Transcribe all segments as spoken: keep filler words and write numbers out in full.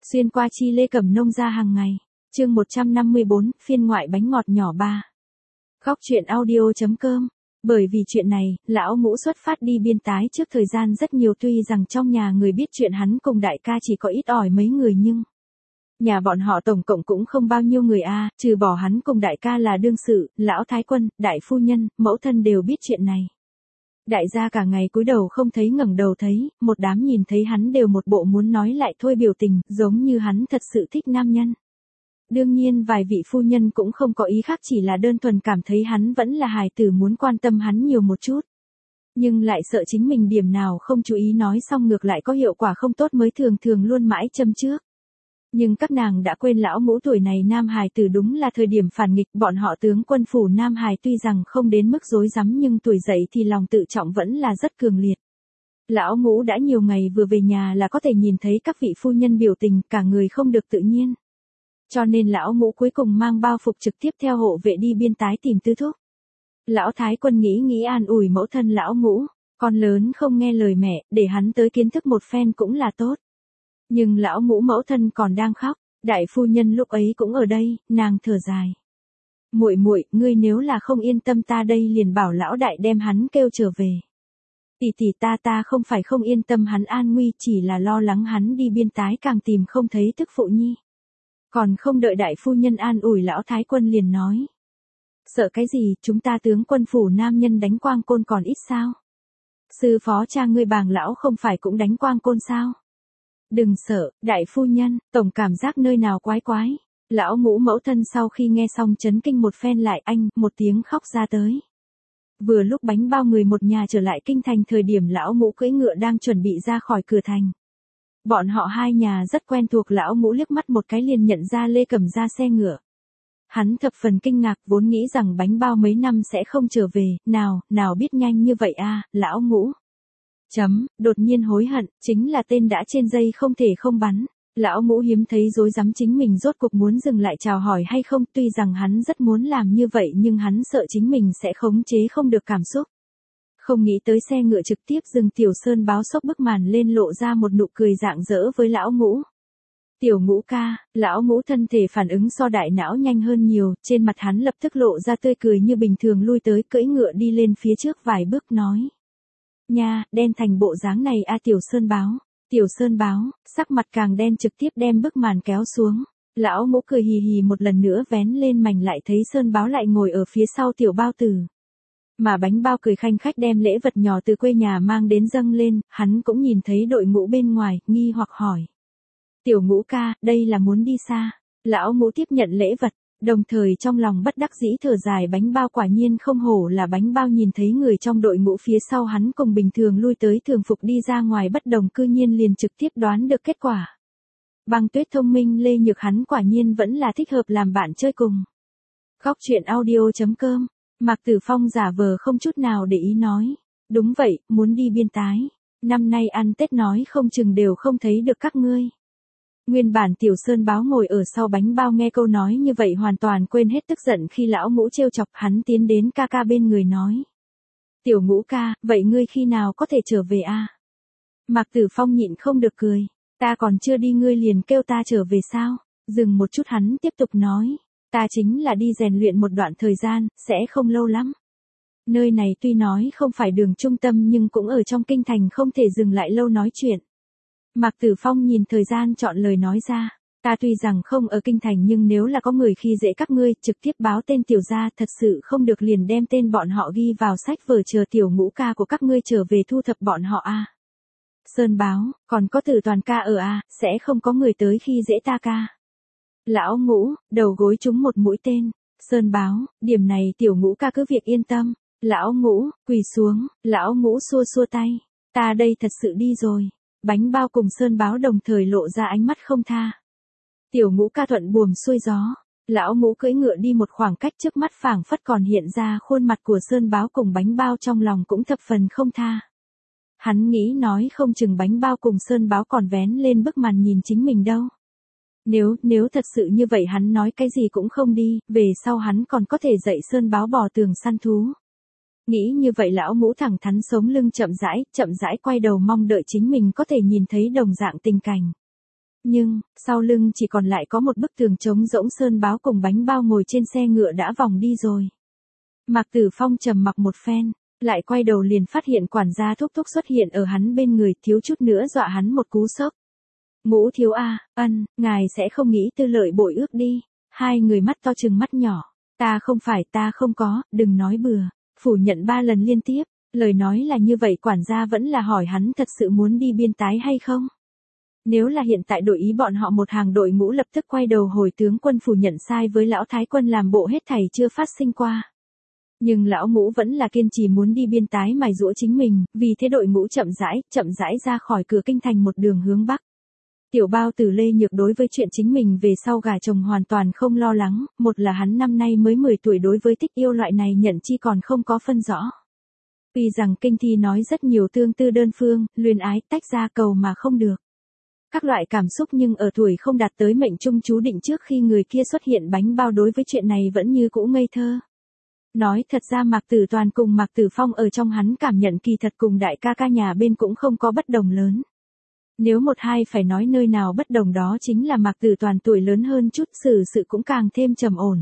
Xuyên qua chi Lê Cẩm Nông ra hàng ngày. Chương một trăm năm mươi bốn, phiên ngoại bánh ngọt nhỏ ba. Góc truyện audio chấm com. Bởi vì chuyện này, lão ngũ xuất phát đi biên tái trước thời gian rất nhiều, tuy rằng trong nhà người biết chuyện hắn cùng đại ca chỉ có ít ỏi mấy người nhưng nhà bọn họ tổng cộng cũng không bao nhiêu người a, trừ bỏ hắn cùng đại ca là đương sự, lão thái quân, đại phu nhân, mẫu thân đều biết chuyện này. Đại gia cả ngày cúi đầu không thấy ngẩng đầu thấy, một đám nhìn thấy hắn đều một bộ muốn nói lại thôi biểu tình, giống như hắn thật sự thích nam nhân. Đương nhiên vài vị phu nhân cũng không có ý khác, chỉ là đơn thuần cảm thấy hắn vẫn là hài tử, muốn quan tâm hắn nhiều một chút. Nhưng lại sợ chính mình điểm nào không chú ý nói xong ngược lại có hiệu quả không tốt mới thường thường luôn mãi châm trước. Nhưng các nàng đã quên lão ngũ tuổi này nam hài tử đúng là thời điểm phản nghịch, bọn họ tướng quân phủ nam hài tuy rằng không đến mức rối rắm nhưng tuổi dậy thì lòng tự trọng vẫn là rất cường liệt. Lão ngũ đã nhiều ngày vừa về nhà là có thể nhìn thấy các vị phu nhân biểu tình, cả người không được tự nhiên. Cho nên lão ngũ cuối cùng mang bao phục trực tiếp theo hộ vệ đi biên tái tìm tư thúc. Lão thái quân nghĩ nghĩ an ủi mẫu thân lão ngũ, con lớn không nghe lời mẹ, để hắn tới kiến thức một phen cũng là tốt. Nhưng lão ngũ mẫu thân còn đang khóc, đại phu nhân lúc ấy cũng ở đây, nàng thở dài. Muội muội, ngươi nếu là không yên tâm ta đây liền bảo lão đại đem hắn kêu trở về. Tỷ tỷ ta ta không phải không yên tâm hắn an nguy, chỉ là lo lắng hắn đi biên tái càng tìm không thấy tức phụ nhi. Còn không đợi đại phu nhân an ủi lão thái quân liền nói. Sợ cái gì, chúng ta tướng quân phủ nam nhân đánh quang côn còn ít sao? Sư phó cha ngươi bàng lão không phải cũng đánh quang côn sao? Đừng sợ, đại phu nhân, tổng cảm giác nơi nào quái quái. Lão ngũ mẫu thân sau khi nghe xong chấn kinh một phen lại anh, một tiếng khóc ra tới. Vừa lúc bánh bao người một nhà trở lại kinh thành thời điểm lão ngũ cưỡi ngựa đang chuẩn bị ra khỏi cửa thành. Bọn họ hai nhà rất quen thuộc, lão ngũ liếc mắt một cái liền nhận ra Lê Cẩm ra xe ngựa. Hắn thập phần kinh ngạc, vốn nghĩ rằng bánh bao mấy năm sẽ không trở về, nào, nào biết nhanh như vậy a, lão ngũ. Chấm, đột nhiên hối hận, chính là tên đã trên dây không thể không bắn. Lão ngũ hiếm thấy rối rắm chính mình rốt cuộc muốn dừng lại chào hỏi hay không, tuy rằng hắn rất muốn làm như vậy nhưng hắn sợ chính mình sẽ khống chế không được cảm xúc. Không nghĩ tới xe ngựa trực tiếp dừng, Tiểu Sơn báo xốc bức màn lên lộ ra một nụ cười rạng rỡ với lão ngũ. Tiểu ngũ ca, lão ngũ thân thể phản ứng so đại não nhanh hơn nhiều, trên mặt hắn lập tức lộ ra tươi cười như bình thường, lui tới cưỡi ngựa đi lên phía trước vài bước nói. Nha, đen thành bộ dáng này a Tiểu Sơn báo. Tiểu Sơn báo, sắc mặt càng đen trực tiếp đem bức màn kéo xuống. Lão ngũ cười hì hì một lần nữa vén lên mảnh lại thấy Sơn báo lại ngồi ở phía sau tiểu bao tử. Mà bánh bao cười khanh khách đem lễ vật nhỏ từ quê nhà mang đến dâng lên, hắn cũng nhìn thấy đội ngũ bên ngoài, nghi hoặc hỏi. Tiểu ngũ ca, đây là muốn đi xa. Lão ngũ tiếp nhận lễ vật, đồng thời trong lòng bất đắc dĩ thở dài, bánh bao quả nhiên không hổ là bánh bao, nhìn thấy người trong đội ngũ phía sau hắn cùng bình thường lui tới thường phục đi ra ngoài bất đồng, cư nhiên liền trực tiếp đoán được kết quả. Băng Tuyết thông minh Lê Nhược hắn quả nhiên vẫn là thích hợp làm bạn chơi cùng. Góc truyện audio chấm com. Mạc Tử Phong giả vờ không chút nào để ý nói. Đúng vậy, muốn đi biên tái. Năm nay ăn Tết nói không chừng đều không thấy được các ngươi. Nguyên bản Tiểu Sơn báo ngồi ở sau bánh bao nghe câu nói như vậy hoàn toàn quên hết tức giận khi lão ngũ trêu chọc, hắn tiến đến ca ca bên người nói. Tiểu ngũ ca, vậy ngươi khi nào có thể trở về a? Mạc Tử Phong nhịn không được cười. Ta còn chưa đi ngươi liền kêu ta trở về sao? Dừng một chút hắn tiếp tục nói. Ta chính là đi rèn luyện một đoạn thời gian, sẽ không lâu lắm. Nơi này tuy nói không phải đường trung tâm nhưng cũng ở trong kinh thành, không thể dừng lại lâu nói chuyện. Mạc Tử Phong nhìn thời gian chọn lời nói ra. Ta tuy rằng không ở kinh thành nhưng nếu là có người khi dễ các ngươi, trực tiếp báo tên tiểu gia, thật sự không được liền đem tên bọn họ ghi vào sách vở, chờ tiểu ngũ ca của các ngươi trở về thu thập bọn họ a. À. Sơn báo, còn có Tử Toàn ca ở a, à, sẽ không có người tới khi dễ ta ca. Lão ngũ, đầu gối trúng một mũi tên. Sơn báo, điểm này tiểu ngũ ca cứ việc yên tâm. Lão ngũ, quỳ xuống, lão ngũ xua xua tay. Ta đây thật sự đi rồi. Bánh bao cùng Sơn báo đồng thời lộ ra ánh mắt không tha. Tiểu ngũ ca thuận buồm xuôi gió. Lão ngũ cưỡi ngựa đi một khoảng cách, trước mắt phảng phất còn hiện ra khuôn mặt của Sơn báo cùng bánh bao, trong lòng cũng thập phần không tha. Hắn nghĩ nói không chừng bánh bao cùng Sơn báo còn vén lên bức màn nhìn chính mình đâu. Nếu, nếu thật sự như vậy hắn nói cái gì cũng không đi, về sau hắn còn có thể dạy Sơn báo bò tường săn thú. Nghĩ như vậy lão ngũ thẳng thắn sống lưng chậm rãi, chậm rãi quay đầu mong đợi chính mình có thể nhìn thấy đồng dạng tình cảnh. Nhưng, sau lưng chỉ còn lại có một bức tường trống rỗng. Sơn Báo cùng Bánh Bao ngồi trên xe ngựa đã vòng đi rồi. Mạc Tử Phong trầm mặc một phen, lại quay đầu liền phát hiện quản gia Thúc Thúc xuất hiện ở hắn bên người, thiếu chút nữa dọa hắn một cú sốc. Ngũ thiếu a, ân, ngài sẽ không nghĩ tư lợi bội ước đi. Hai người mắt to trừng mắt nhỏ. Ta không phải, ta không có, đừng nói bừa. Phủ nhận ba lần liên tiếp. Lời nói là như vậy, quản gia vẫn là hỏi hắn thật sự muốn đi biên tái hay không. Nếu là hiện tại đổi ý, bọn họ một hàng đội ngũ lập tức quay đầu hồi tướng quân phủ nhận sai với lão thái quân, làm bộ hết thảy chưa phát sinh qua. Nhưng lão ngũ vẫn là kiên trì muốn đi biên tái mài giũa chính mình, vì thế đội ngũ chậm rãi, chậm rãi ra khỏi cửa kinh thành một đường hướng bắc. Tiểu Bao Tử Lê Nhược đối với chuyện chính mình về sau gả chồng hoàn toàn không lo lắng, một là hắn năm nay mới mười tuổi, đối với thích yêu loại này nhận chi còn không có phân rõ. Vì rằng kinh thi nói rất nhiều tương tư đơn phương, luyến ái, tách ra cầu mà không được. Các loại cảm xúc, nhưng ở tuổi không đạt tới mệnh trung chú định trước khi người kia xuất hiện, Bánh Bao đối với chuyện này vẫn như cũ ngây thơ. Nói thật ra Mạc Tử Toàn cùng Mạc Tử Phong ở trong hắn cảm nhận kỳ thật cùng đại ca ca nhà bên cũng không có bất đồng lớn. Nếu một hai phải nói nơi nào bất đồng, đó chính là Mạc Tử Toàn tuổi lớn hơn chút, xử sự cũng càng thêm trầm ổn.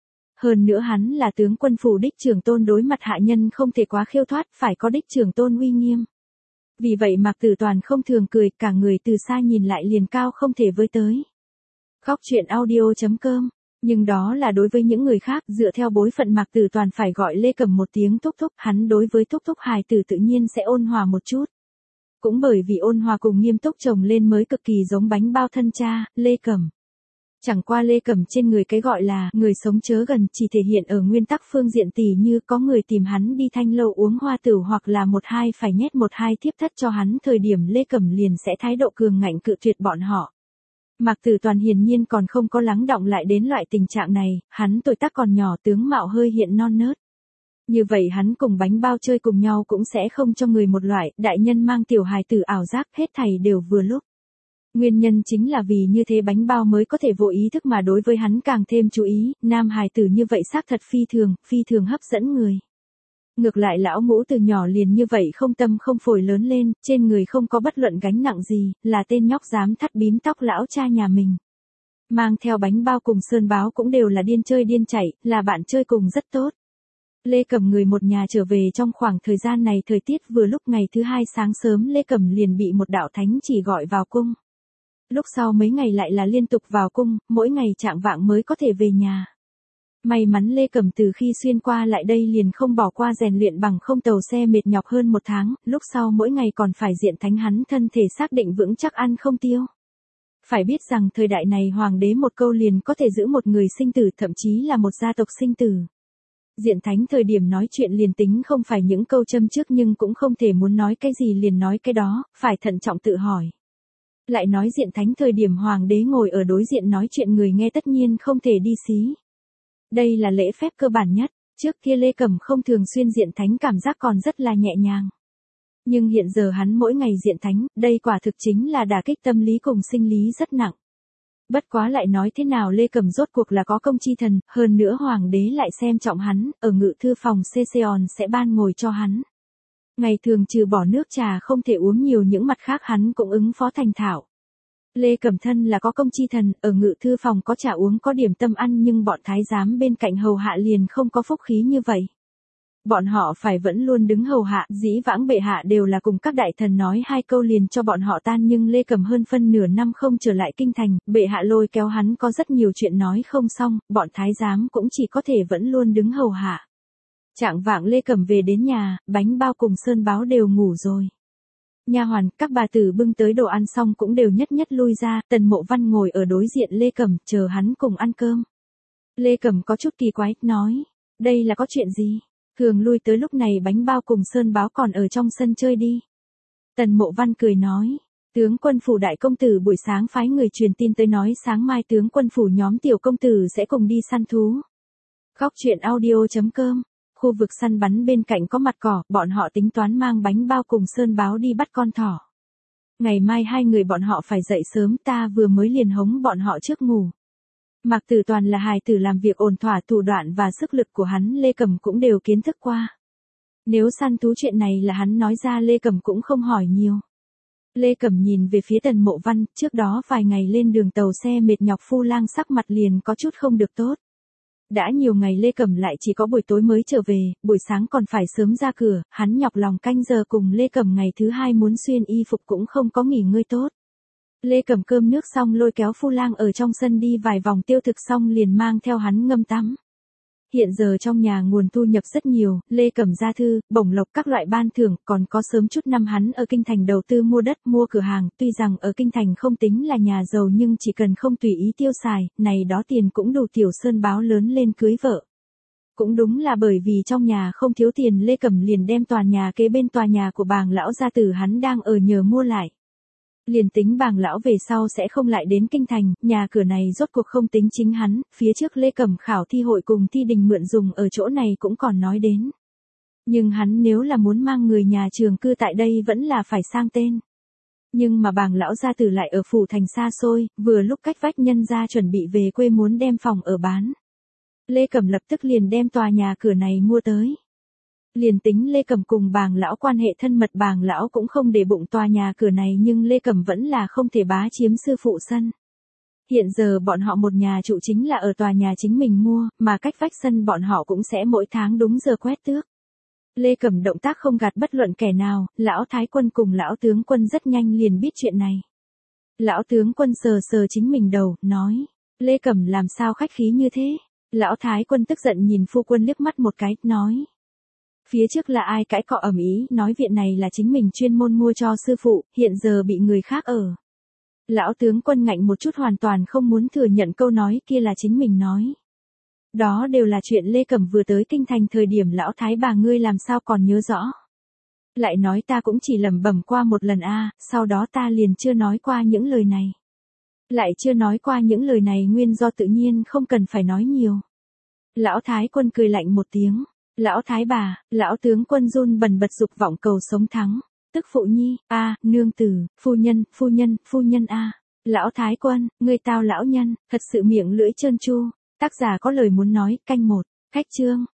Hơn nữa hắn là tướng quân phủ đích trưởng tôn, đối mặt hạ nhân không thể quá khiêu thoát, phải có đích trưởng tôn uy nghiêm. Vì vậy Mạc Tử Toàn không thường cười, cả người từ xa nhìn lại liền cao không thể với tới. Khóc chuyện audio chấm com. Nhưng đó là đối với những người khác, dựa theo bối phận Mạc Tử Toàn phải gọi Lê Cẩm một tiếng Thúc Thúc, hắn đối với Thúc Thúc hài tử tự nhiên sẽ ôn hòa một chút. Cũng bởi vì ôn hòa cùng nghiêm túc chồng lên mới cực kỳ giống Bánh Bao thân cha, Lê Cẩm. Chẳng qua Lê Cẩm trên người cái gọi là người sống chớ gần chỉ thể hiện ở nguyên tắc phương diện, tỉ như có người tìm hắn đi thanh lâu uống hoa tửu, hoặc là một hai phải nhét một hai thiếp thất cho hắn, thời điểm Lê Cẩm liền sẽ thái độ cường ngạnh cự tuyệt bọn họ. Mạc Tử Toàn hiển nhiên còn không có lắng đọng lại đến loại tình trạng này, hắn tuổi tác còn nhỏ, tướng mạo hơi hiện non nớt. Như vậy hắn cùng Bánh Bao chơi cùng nhau cũng sẽ không cho người một loại đại nhân mang tiểu hài tử ảo giác, hết thảy đều vừa lúc. Nguyên nhân chính là vì như thế Bánh Bao mới có thể vô ý thức mà đối với hắn càng thêm chú ý, nam hài tử như vậy xác thật phi thường, phi thường hấp dẫn người. Ngược lại lão ngũ từ nhỏ liền như vậy không tâm không phổi lớn lên, trên người không có bất luận gánh nặng gì, là tên nhóc dám thắt bím tóc lão cha nhà mình. Mang theo Bánh Bao cùng Sơn Báo cũng đều là điên chơi điên chảy, là bạn chơi cùng rất tốt. Lê Cẩm người một nhà trở về trong khoảng thời gian này, thời tiết vừa lúc ngày thứ hai sáng sớm Lê Cẩm liền bị một đạo thánh chỉ gọi vào cung. Lúc sau mấy ngày lại là liên tục vào cung, mỗi ngày chạng vạng mới có thể về nhà. May mắn Lê Cẩm từ khi xuyên qua lại đây liền không bỏ qua rèn luyện, bằng không tàu xe mệt nhọc hơn một tháng, lúc sau mỗi ngày còn phải diện thánh, hắn thân thể xác định vững chắc ăn không tiêu. Phải biết rằng thời đại này hoàng đế một câu liền có thể giữ một người sinh tử, thậm chí là một gia tộc sinh tử. Diện thánh thời điểm nói chuyện liền tính không phải những câu châm trước, nhưng cũng không thể muốn nói cái gì liền nói cái đó, phải thận trọng tự hỏi. Lại nói diện thánh thời điểm hoàng đế ngồi ở đối diện nói chuyện, người nghe tất nhiên không thể đi xí. Đây là lễ phép cơ bản nhất, trước kia Lê Cẩm không thường xuyên diện thánh cảm giác còn rất là nhẹ nhàng. Nhưng hiện giờ hắn mỗi ngày diện thánh, đây quả thực chính là đả kích tâm lý cùng sinh lý rất nặng. Bất quá lại nói thế nào, Lê Cẩm rốt cuộc là có công chi thần, hơn nữa hoàng đế lại xem trọng hắn, ở ngự thư phòng Session sẽ ban ngồi cho hắn. Ngày thường trừ bỏ nước trà không thể uống nhiều, những mặt khác hắn cũng ứng phó thành thạo. Lê Cẩm thân là có công chi thần, ở ngự thư phòng có trà uống có điểm tâm ăn, nhưng bọn thái giám bên cạnh hầu hạ liền không có phúc khí như vậy. Bọn họ phải vẫn luôn đứng hầu hạ, dĩ vãng bệ hạ đều là cùng các đại thần nói hai câu liền cho bọn họ tan, nhưng Lê Cẩm hơn phân nửa năm không trở lại kinh thành, bệ hạ lôi kéo hắn có rất nhiều chuyện nói không xong, bọn thái giám cũng chỉ có thể vẫn luôn đứng hầu hạ. Trạng vạng Lê Cẩm về đến nhà, Bánh Bao cùng Sơn Báo đều ngủ rồi. Nha hoàn, các bà tử bưng tới đồ ăn xong cũng đều nhất nhất lui ra, Tần Mộ Văn ngồi ở đối diện Lê Cẩm, chờ hắn cùng ăn cơm. Lê Cẩm có chút kỳ quái, nói, đây là có chuyện gì? Thường lui tới lúc này Bánh Bao cùng Sơn Báo còn ở trong sân chơi đi. Tần Mộ Văn cười nói, tướng quân phủ đại công tử buổi sáng phái người truyền tin tới nói sáng mai tướng quân phủ nhóm tiểu công tử sẽ cùng đi săn thú. Khóc chuyện audio chấm com. Khu vực săn bắn bên cạnh có mặt cỏ, bọn họ tính toán mang Bánh Bao cùng Sơn Báo đi bắt con thỏ. Ngày mai hai người bọn họ phải dậy sớm, ta vừa mới liền hống bọn họ trước ngủ. Mạc Tử Toàn là hài tử làm việc ổn thỏa, thủ đoạn và sức lực của hắn Lê Cẩm cũng đều kiến thức qua. Nếu săn thú chuyện này là hắn nói ra, Lê Cẩm cũng không hỏi nhiều. Lê Cẩm nhìn về phía Tần Mộ Văn, trước đó vài ngày lên đường tàu xe mệt nhọc Phu Lang sắc mặt liền có chút không được tốt. Đã nhiều ngày Lê Cẩm lại chỉ có buổi tối mới trở về, buổi sáng còn phải sớm ra cửa, hắn nhọc lòng canh giờ cùng Lê Cẩm ngày thứ hai muốn xuyên y phục cũng không có nghỉ ngơi tốt. Lê Cẩm cơm nước xong lôi kéo Phu Lang ở trong sân đi vài vòng tiêu thực xong liền mang theo hắn ngâm tắm. Hiện giờ trong nhà nguồn thu nhập rất nhiều, Lê Cẩm gia thư, bổng lộc các loại ban thưởng, còn có sớm chút năm hắn ở Kinh Thành đầu tư mua đất, mua cửa hàng, tuy rằng ở Kinh Thành không tính là nhà giàu nhưng chỉ cần không tùy ý tiêu xài, này đó tiền cũng đủ Tiểu Sơn báo lớn lên cưới vợ. Cũng đúng là bởi vì trong nhà không thiếu tiền Lê Cẩm liền đem tòa nhà kế bên tòa nhà của bàng lão gia tử hắn đang ở nhờ mua lại. Liền tính bàng lão về sau sẽ không lại đến Kinh Thành, nhà cửa này rốt cuộc không tính chính hắn, phía trước Lê Cẩm khảo thi hội cùng thi đình mượn dùng ở chỗ này cũng còn nói đến. Nhưng hắn nếu là muốn mang người nhà trường cư tại đây vẫn là phải sang tên. Nhưng mà bàng lão gia tử lại ở phủ thành xa xôi, vừa lúc cách vách nhân gia chuẩn bị về quê muốn đem phòng ở bán. Lê Cẩm lập tức liền đem tòa nhà cửa này mua tới. Liền tính Lê Cẩm cùng bàng lão quan hệ thân mật bàng lão cũng không để bụng tòa nhà cửa này nhưng Lê Cẩm vẫn là không thể bá chiếm sư phụ sân. Hiện giờ bọn họ một nhà trụ chính là ở tòa nhà chính mình mua, mà cách vách sân bọn họ cũng sẽ mỗi tháng đúng giờ quét tước. Lê Cẩm động tác không gạt bất luận kẻ nào, lão thái quân cùng lão tướng quân rất nhanh liền biết chuyện này. Lão tướng quân sờ sờ chính mình đầu, nói, Lê Cẩm làm sao khách khí như thế? Lão thái quân tức giận nhìn phu quân liếc mắt một cái, nói. Phía trước là ai cãi cọ ầm ĩ, nói viện này là chính mình chuyên môn mua cho sư phụ, hiện giờ bị người khác ở. Lão tướng quân ngạnh một chút hoàn toàn không muốn thừa nhận câu nói kia là chính mình nói. Đó đều là chuyện Lê Cẩm vừa tới Kinh Thành thời điểm lão thái bà ngươi làm sao còn nhớ rõ. Lại nói ta cũng chỉ lẩm bẩm qua một lần a, sau đó ta liền chưa nói qua những lời này. Lại chưa nói qua những lời này nguyên do tự nhiên không cần phải nói nhiều. Lão thái quân cười lạnh một tiếng. Lão thái bà, lão tướng quân run bần bật dục vọng cầu sống thắng. Tức phụ nhi, a, nương tử, phu nhân, phu nhân, phu nhân a. Lão thái quân, người tao lão nhân, thật sự miệng lưỡi trơn tru. Tác giả có lời muốn nói, canh một, khách chương.